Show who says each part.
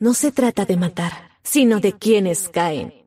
Speaker 1: No se trata de matar, sino de quienes caen.